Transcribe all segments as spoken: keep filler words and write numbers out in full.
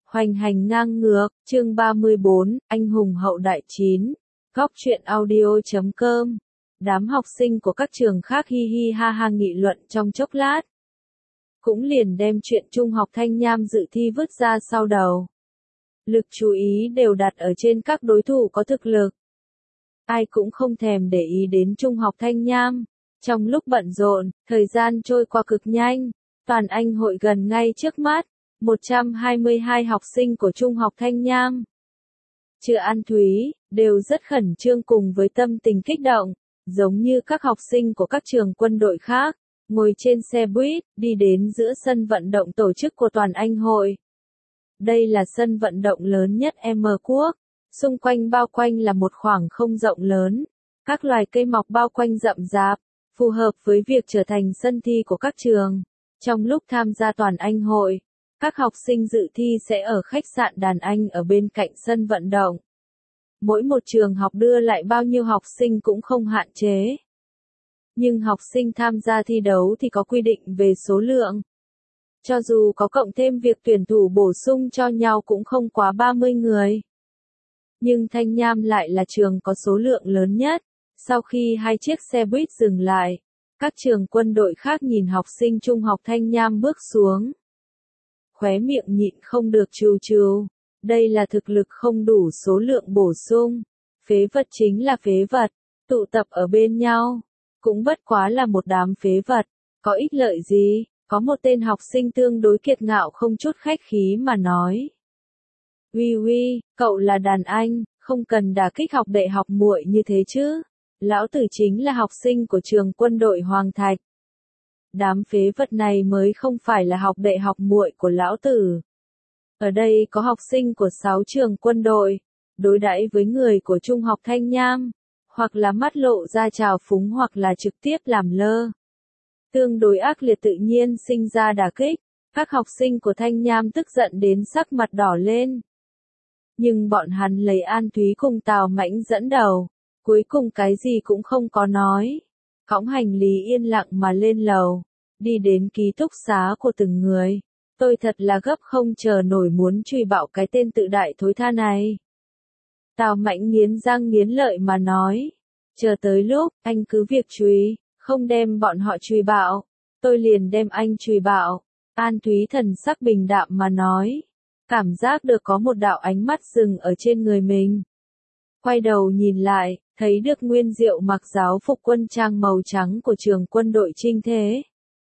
Hoành hành ngang ngược, chương ba mươi bốn, anh hùng hậu đại chín. Góc truyện audio chấm com. Đám học sinh của các trường khác hi hi ha ha nghị luận trong chốc lát. Cũng liền đem chuyện trung học Thanh Nham dự thi vứt ra sau đầu. Lực chú ý đều đặt ở trên các đối thủ có thực lực. Ai cũng không thèm để ý đến trung học Thanh Nham. Trong lúc bận rộn, thời gian trôi qua cực nhanh. Toàn Anh hội gần ngay trước mắt. một trăm hai mươi hai học sinh của Trung học Thanh Nham, trừ An Thúy, đều rất khẩn trương cùng với tâm tình kích động, giống như các học sinh của các trường quân đội khác, ngồi trên xe buýt, đi đến giữa sân vận động tổ chức của Toàn Anh hội. Đây là sân vận động lớn nhất M Quốc, xung quanh bao quanh là một khoảng không rộng lớn, các loài cây mọc bao quanh rậm rạp, phù hợp với việc trở thành sân thi của các trường. Trong lúc tham gia Toàn Anh hội, các học sinh dự thi sẽ ở khách sạn Đàn Anh ở bên cạnh sân vận động. Mỗi một trường học đưa lại bao nhiêu học sinh cũng không hạn chế. Nhưng học sinh tham gia thi đấu thì có quy định về số lượng. Cho dù có cộng thêm việc tuyển thủ bổ sung cho nhau cũng không quá ba mươi người. Nhưng Thanh Nham lại là trường có số lượng lớn nhất. Sau khi hai chiếc xe buýt dừng lại, các trường quân đội khác nhìn học sinh trung học Thanh Nham bước xuống. Khóe miệng nhịn không được trừ trừ. Đây là thực lực không đủ số lượng bổ sung. Phế vật chính là phế vật. Tụ tập ở bên nhau. Cũng bất quá là một đám phế vật. Có ích lợi gì? Có một tên học sinh tương đối kiệt ngạo không chút khách khí mà nói. Uy uy, cậu là đàn anh, không cần đả kích học đệ học muội như thế chứ. Lão tử chính là học sinh của trường quân đội Hoàng Thạch. Đám phế vật này mới không phải là học đệ học muội của lão tử. Ở đây có học sinh của sáu trường quân đội, đối đãi với người của Trung học Thanh Nham, hoặc là mắt lộ ra trào phúng hoặc là trực tiếp làm lơ. Tương đối ác liệt tự nhiên sinh ra đả kích, các học sinh của Thanh Nham tức giận đến sắc mặt đỏ lên. Nhưng bọn hắn lấy An Thúy cùng Tào Mãnh dẫn đầu, cuối cùng cái gì cũng không có nói. Cõng hành lý yên lặng mà lên lầu, đi đến ký túc xá của từng người. Tôi thật là gấp không chờ nổi muốn truy bạo cái tên tự đại thối tha này. Tào Mãnh nghiến răng nghiến lợi mà nói, chờ tới lúc, anh cứ việc truy, không đem bọn họ truy bạo, tôi liền đem anh truy bạo. An Thúy thần sắc bình đạm mà nói, cảm giác được có một đạo ánh mắt dừng ở trên người mình. Quay đầu nhìn lại, thấy được Nguyên Diệu mặc giáo phục quân trang màu trắng của trường quân đội Trinh Thế.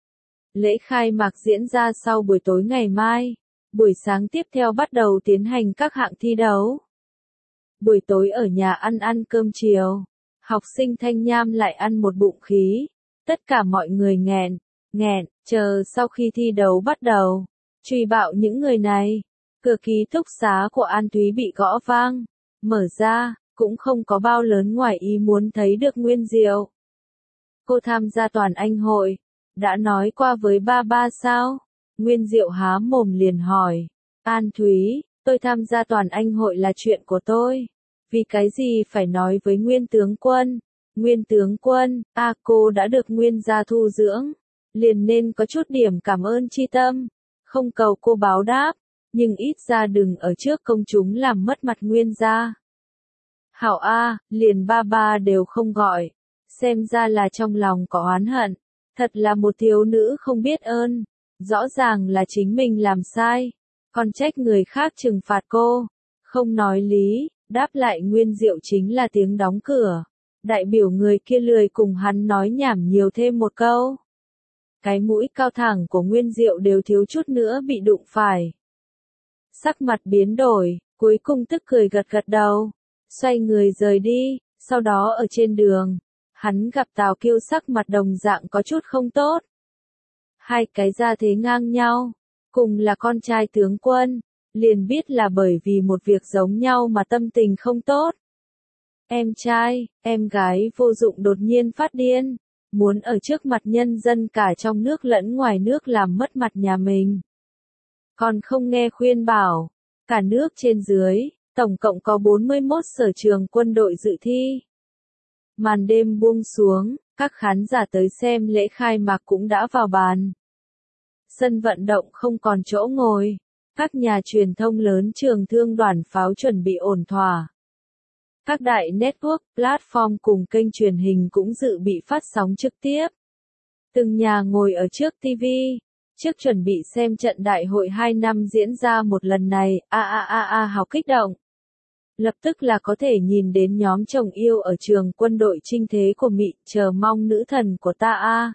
Lễ khai mạc diễn ra sau buổi tối ngày mai, buổi sáng tiếp theo bắt đầu tiến hành các hạng thi đấu. Buổi tối ở nhà ăn ăn cơm chiều, học sinh Thanh Nham lại ăn một bụng khí, tất cả mọi người nghẹn, nghẹn, chờ sau khi thi đấu bắt đầu, truy bạo những người này. Cửa ký túc xá của An Thúy bị gõ vang, mở ra, cũng không có bao lớn ngoài ý muốn thấy được Nguyên Diệu. Cô tham gia Toàn Anh hội, đã nói qua với ba ba sao? Nguyên Diệu há mồm liền hỏi. An Thúy, tôi tham gia Toàn Anh hội là chuyện của tôi. Vì cái gì phải nói với Nguyên tướng quân? Nguyên tướng quân, a cô đã được Nguyên gia thu dưỡng, liền nên có chút điểm cảm ơn tri tâm. Không cầu cô báo đáp, nhưng ít ra đừng ở trước công chúng làm mất mặt Nguyên gia. Hảo A, liền ba ba đều không gọi, xem ra là trong lòng có oán hận, thật là một thiếu nữ không biết ơn, rõ ràng là chính mình làm sai, còn trách người khác trừng phạt cô, không nói lý, đáp lại Nguyên Diệu chính là tiếng đóng cửa, đại biểu người kia lười cùng hắn nói nhảm nhiều thêm một câu. Cái mũi cao thẳng của Nguyên Diệu đều thiếu chút nữa bị đụng phải. Sắc mặt biến đổi, cuối cùng tức cười gật gật đầu. Xoay người rời đi, sau đó ở trên đường, hắn gặp Tào Kiêu sắc mặt đồng dạng có chút không tốt. Hai cái gia thế ngang nhau, cùng là con trai tướng quân, liền biết là bởi vì một việc giống nhau mà tâm tình không tốt. Em trai, em gái vô dụng đột nhiên phát điên, muốn ở trước mặt nhân dân cả trong nước lẫn ngoài nước làm mất mặt nhà mình. Còn không nghe khuyên bảo, cả nước trên dưới. Tổng cộng có bốn mươi mốt sở trường quân đội dự thi. Màn đêm buông xuống, các khán giả tới xem lễ khai mạc cũng đã vào bàn. Sân vận động không còn chỗ ngồi. Các nhà truyền thông lớn trường thương đoàn pháo chuẩn bị ổn thỏa. Các đại network, platform cùng kênh truyền hình cũng dự bị phát sóng trực tiếp. Từng nhà ngồi ở trước ti vi, trước chuẩn bị xem trận đại hội hai năm diễn ra một lần này, a a a a học kích động. Lập tức là có thể nhìn đến nhóm chồng yêu ở trường quân đội chinh thế của Mị, chờ mong nữ thần của ta a.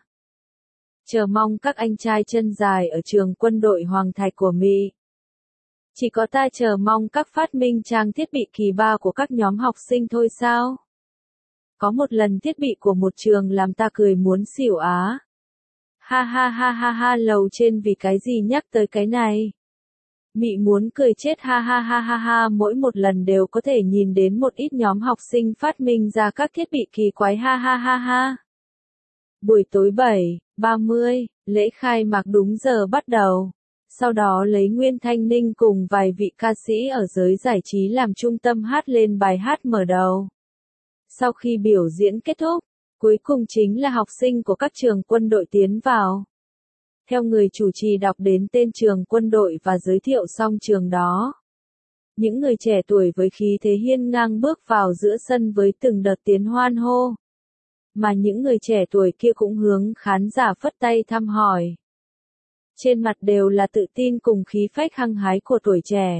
Chờ mong các anh trai chân dài ở trường quân đội Hoàng Thạch của Mị. Chỉ có ta chờ mong các phát minh trang thiết bị kỳ ba của các nhóm học sinh thôi sao? Có một lần thiết bị của một trường làm ta cười muốn xỉu á. Ha ha ha ha ha lầu trên vì cái gì nhắc tới cái này? Mị muốn cười chết ha ha ha ha ha mỗi một lần đều có thể nhìn đến một ít nhóm học sinh phát minh ra các thiết bị kỳ quái ha ha ha ha. Buổi tối bảy ba mươi, lễ khai mạc đúng giờ bắt đầu. Sau đó lấy Nguyên Thanh Ninh cùng vài vị ca sĩ ở giới giải trí làm trung tâm hát lên bài hát mở đầu. Sau khi biểu diễn kết thúc, cuối cùng chính là học sinh của các trường quân đội tiến vào. Theo người chủ trì đọc đến tên trường quân đội và giới thiệu xong trường đó. Những người trẻ tuổi với khí thế hiên ngang bước vào giữa sân với từng đợt tiếng hoan hô. Mà những người trẻ tuổi kia cũng hướng khán giả phất tay thăm hỏi. Trên mặt đều là tự tin cùng khí phách hăng hái của tuổi trẻ.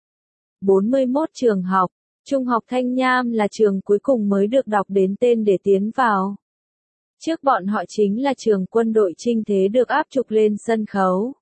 bốn mươi mốt trường học, Trung học Thanh Nham là trường cuối cùng mới được đọc đến tên để tiến vào. Trước bọn họ chính là trường quân đội chinh thế được áp trục lên sân khấu.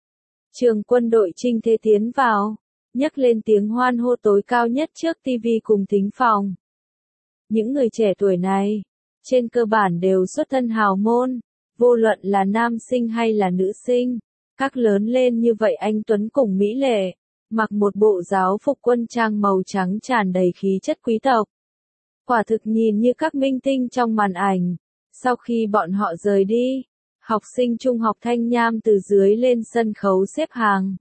Trường quân đội chinh thế tiến vào, nhấc lên tiếng hoan hô tối cao nhất trước ti vi cùng thính phòng. Những người trẻ tuổi này, trên cơ bản đều xuất thân hào môn, vô luận là nam sinh hay là nữ sinh, các lớn lên như vậy anh tuấn cùng mỹ lệ, mặc một bộ giáo phục quân trang màu trắng tràn đầy khí chất quý tộc. Quả thực nhìn như các minh tinh trong màn ảnh. Sau khi bọn họ rời đi, học sinh trung học Thanh Nham từ dưới lên sân khấu xếp hàng.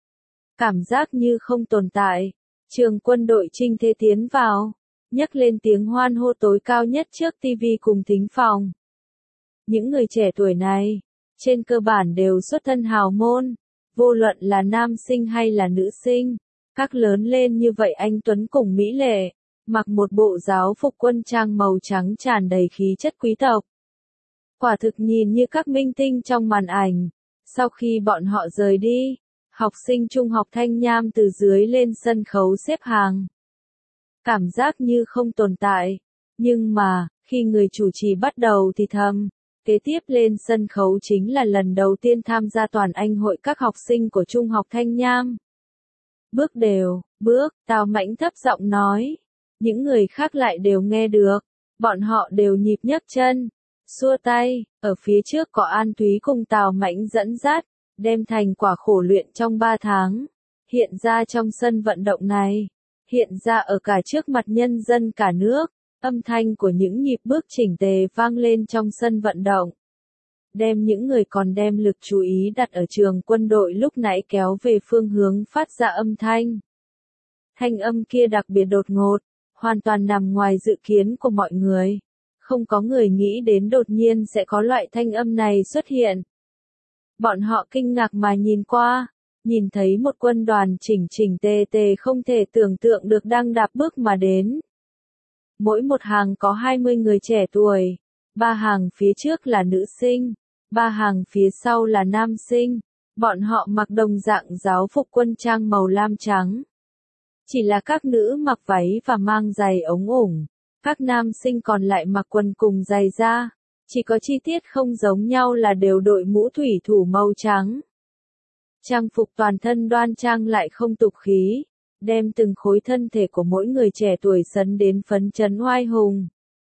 Cảm giác như không tồn tại, trường quân đội chinh thế tiến vào, nhấc lên tiếng hoan hô tối cao nhất trước ti vi cùng thính phòng. Những người trẻ tuổi này, trên cơ bản đều xuất thân hào môn, vô luận là nam sinh hay là nữ sinh, các lớn lên như vậy anh tuấn cùng mỹ lệ, mặc một bộ giáo phục quân trang màu trắng tràn đầy khí chất quý tộc. Quả thực nhìn như các minh tinh trong màn ảnh. Sau khi bọn họ rời đi, học sinh trung học Thanh Nham từ dưới lên sân khấu xếp hàng. Cảm giác như không tồn tại. Nhưng mà, khi người chủ trì bắt đầu thì thầm, kế tiếp lên sân khấu chính là lần đầu tiên tham gia toàn Anh hội các học sinh của Trung học Thanh Nham. Bước đều, bước, Tào Mãnh thấp giọng nói. Những người khác lại đều nghe được. Bọn họ đều nhịp nhấc chân, xua tay, ở phía trước có An Thúy cùng Tào Mãnh dẫn dắt, đem thành quả khổ luyện trong ba tháng, hiện ra trong sân vận động này, hiện ra ở cả trước mặt nhân dân cả nước, âm thanh của những nhịp bước chỉnh tề vang lên trong sân vận động. Đem những người còn đem lực chú ý đặt ở trường quân đội lúc nãy kéo về phương hướng phát ra âm thanh. Thanh âm kia đặc biệt đột ngột, hoàn toàn nằm ngoài dự kiến của mọi người. Không có người nghĩ đến đột nhiên sẽ có loại thanh âm này xuất hiện. Bọn họ kinh ngạc mà nhìn qua, nhìn thấy một quân đoàn chỉnh chỉnh tề tề không thể tưởng tượng được đang đạp bước mà đến. Mỗi một hàng có hai mươi người trẻ tuổi, ba hàng phía trước là nữ sinh, ba hàng phía sau là nam sinh, bọn họ mặc đồng dạng giáo phục quân trang màu lam trắng. Chỉ là các nữ mặc váy và mang giày ống ủng. Các nam sinh còn lại mặc quần cùng giày da, chỉ có chi tiết không giống nhau là đều đội mũ thủy thủ màu trắng. Trang phục toàn thân đoan trang lại không tục khí, đem từng khối thân thể của mỗi người trẻ tuổi sấn đến phấn chấn oai hùng.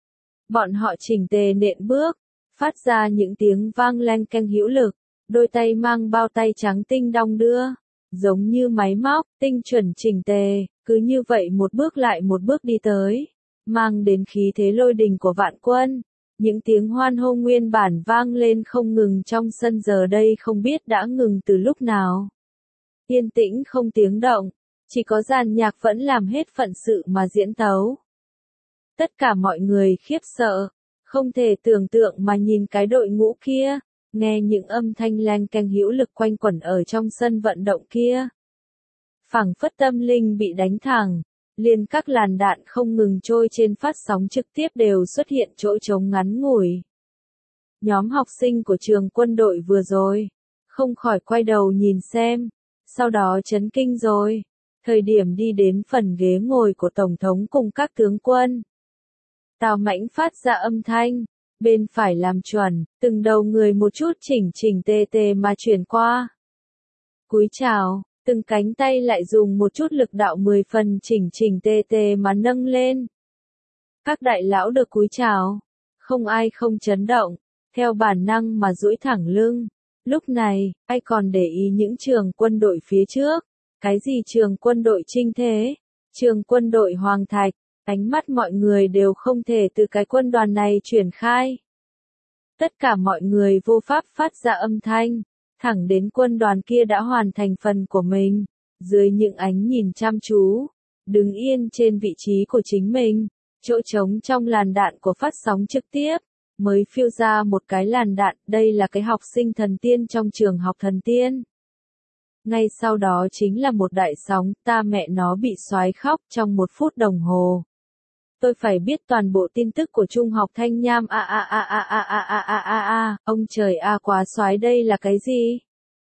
Bọn họ chỉnh tề nện bước, phát ra những tiếng vang len keng hữu lực, đôi tay mang bao tay trắng tinh đong đưa, giống như máy móc, tinh chuẩn chỉnh tề, cứ như vậy một bước lại một bước đi tới. Mang đến khí thế lôi đình của vạn quân, những tiếng hoan hô nguyên bản vang lên không ngừng trong sân giờ đây không biết đã ngừng từ lúc nào. Yên tĩnh không tiếng động, chỉ có dàn nhạc vẫn làm hết phận sự mà diễn tấu. Tất cả mọi người khiếp sợ, không thể tưởng tượng mà nhìn cái đội ngũ kia, nghe những âm thanh len keng hữu lực quanh quẩn ở trong sân vận động kia. phảng phất tâm linh bị đánh thẳng, liền các làn đạn không ngừng trôi trên phát sóng trực tiếp đều xuất hiện chỗ trống ngắn ngủi. Nhóm học sinh của trường quân đội vừa rồi, không khỏi quay đầu nhìn xem, sau đó chấn kinh rồi. Thời điểm đi đến phần ghế ngồi của Tổng thống cùng các tướng quân, Tào Mãnh phát ra âm thanh, bên phải làm chuẩn, từng đầu người một chút chỉnh chỉnh tề tề mà chuyển qua. Cúi chào, từng cánh tay lại dùng một chút lực đạo mười phần chỉnh chỉnh tề tề mà nâng lên. Các đại lão được cúi chào, không ai không chấn động, theo bản năng mà duỗi thẳng lưng. Lúc này, ai còn để ý những trường quân đội phía trước? Cái gì trường quân đội Trinh Thế? Trường quân đội Hoàng Thạch? Ánh mắt mọi người đều không thể từ cái quân đoàn này chuyển khai. Tất cả mọi người vô pháp phát ra âm thanh, thẳng đến quân đoàn kia đã hoàn thành phần của mình. Dưới những ánh nhìn chăm chú, đứng yên trên vị trí của chính mình, chỗ trống trong làn đạn của phát sóng trực tiếp, mới phiêu ra một cái làn đạn, đây là cái học sinh thần tiên trong trường học thần tiên. Ngay sau đó chính là một đại sóng, ta mẹ nó bị xoái khóc trong một phút đồng hồ. Tôi phải biết toàn bộ tin tức của Trung học Thanh Nham a a a a a a a a a a, ông trời a quá xoái đây là cái gì?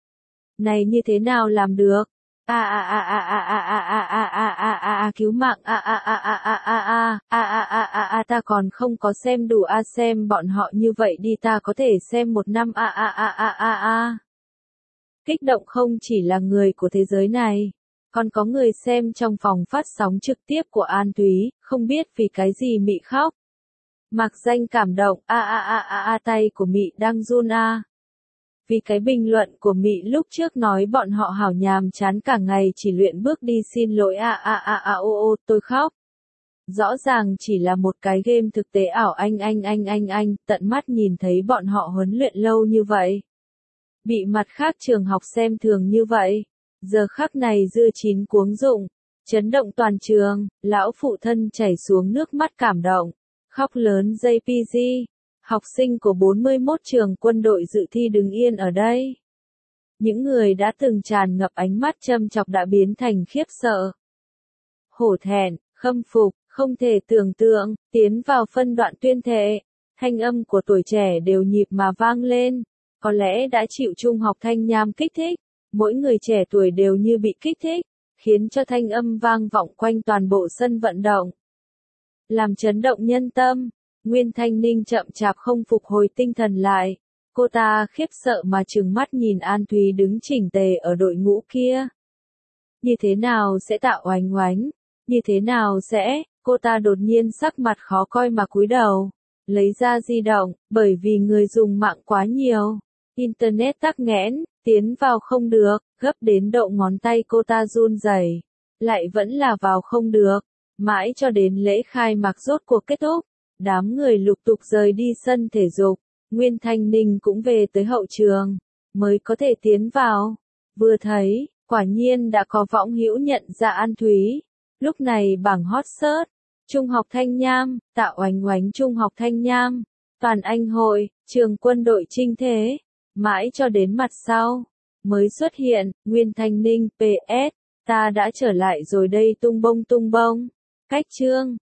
Này như thế nào làm được? A a a a a a a a a a a a a cứu mạng a a a a a a a a a a a a ta còn không có xem đủ a xem bọn họ như vậy đi ta có thể xem một năm a a a a a a. Kích động không chỉ là người của thế giới này, còn có người xem trong phòng phát sóng trực tiếp của An Thúy, không biết vì cái gì Mị khóc. Mạc Danh cảm động, a a a a a tay của Mị đang run a. Vì cái bình luận của Mị lúc trước nói bọn họ hảo nhàm chán cả ngày chỉ luyện bước đi xin lỗi a a a a ô ô tôi khóc. Rõ ràng chỉ là một cái game thực tế ảo anh anh anh anh anh, tận mắt nhìn thấy bọn họ huấn luyện lâu như vậy. Bị mặt khác trường học xem thường như vậy. Giờ khắc này dưa chín cuống rụng, chấn động toàn trường, lão phụ thân chảy xuống nước mắt cảm động, khóc lớn gi pi gi. Học sinh của bốn mươi mốt trường quân đội dự thi đứng yên ở đây. Những người đã từng tràn ngập ánh mắt châm chọc đã biến thành khiếp sợ. Hổ thẹn, khâm phục, không thể tưởng tượng, tiến vào phân đoạn tuyên thệ. Thanh âm của tuổi trẻ đều nhịp mà vang lên. Có lẽ đã chịu Trung học Thanh Nham kích thích. Mỗi người trẻ tuổi đều như bị kích thích, khiến cho thanh âm vang vọng quanh toàn bộ sân vận động. Làm chấn động nhân tâm, Nguyên Thanh Ninh chậm chạp không phục hồi tinh thần lại. Cô ta khiếp sợ mà trừng mắt nhìn An Thúy đứng chỉnh tề ở đội ngũ kia. Như thế nào sẽ tạo oánh oánh? Như thế nào sẽ? Cô ta đột nhiên sắc mặt khó coi mà cúi đầu. Lấy ra di động, bởi vì người dùng mạng quá nhiều. Internet tắc nghẽn, tiến vào không được, gấp đến độ ngón tay cô ta run rẩy, lại vẫn là vào không được, mãi cho đến lễ khai mạc rốt cuộc kết thúc, đám người lục tục rời đi sân thể dục, Nguyên Thanh Ninh cũng về tới hậu trường, mới có thể tiến vào, vừa thấy, quả nhiên đã có võng hữu nhận ra An Thúy, lúc này bảng hot search, Trung học Thanh Nham, tạo oánh oánh Trung học Thanh Nham, toàn anh hội, trường quân đội Trinh Thế. Mãi cho đến mặt sau, mới xuất hiện, Nguyên Thanh Ninh, pê ét, ta đã trở lại rồi đây tung bông tung bông. Cách chương,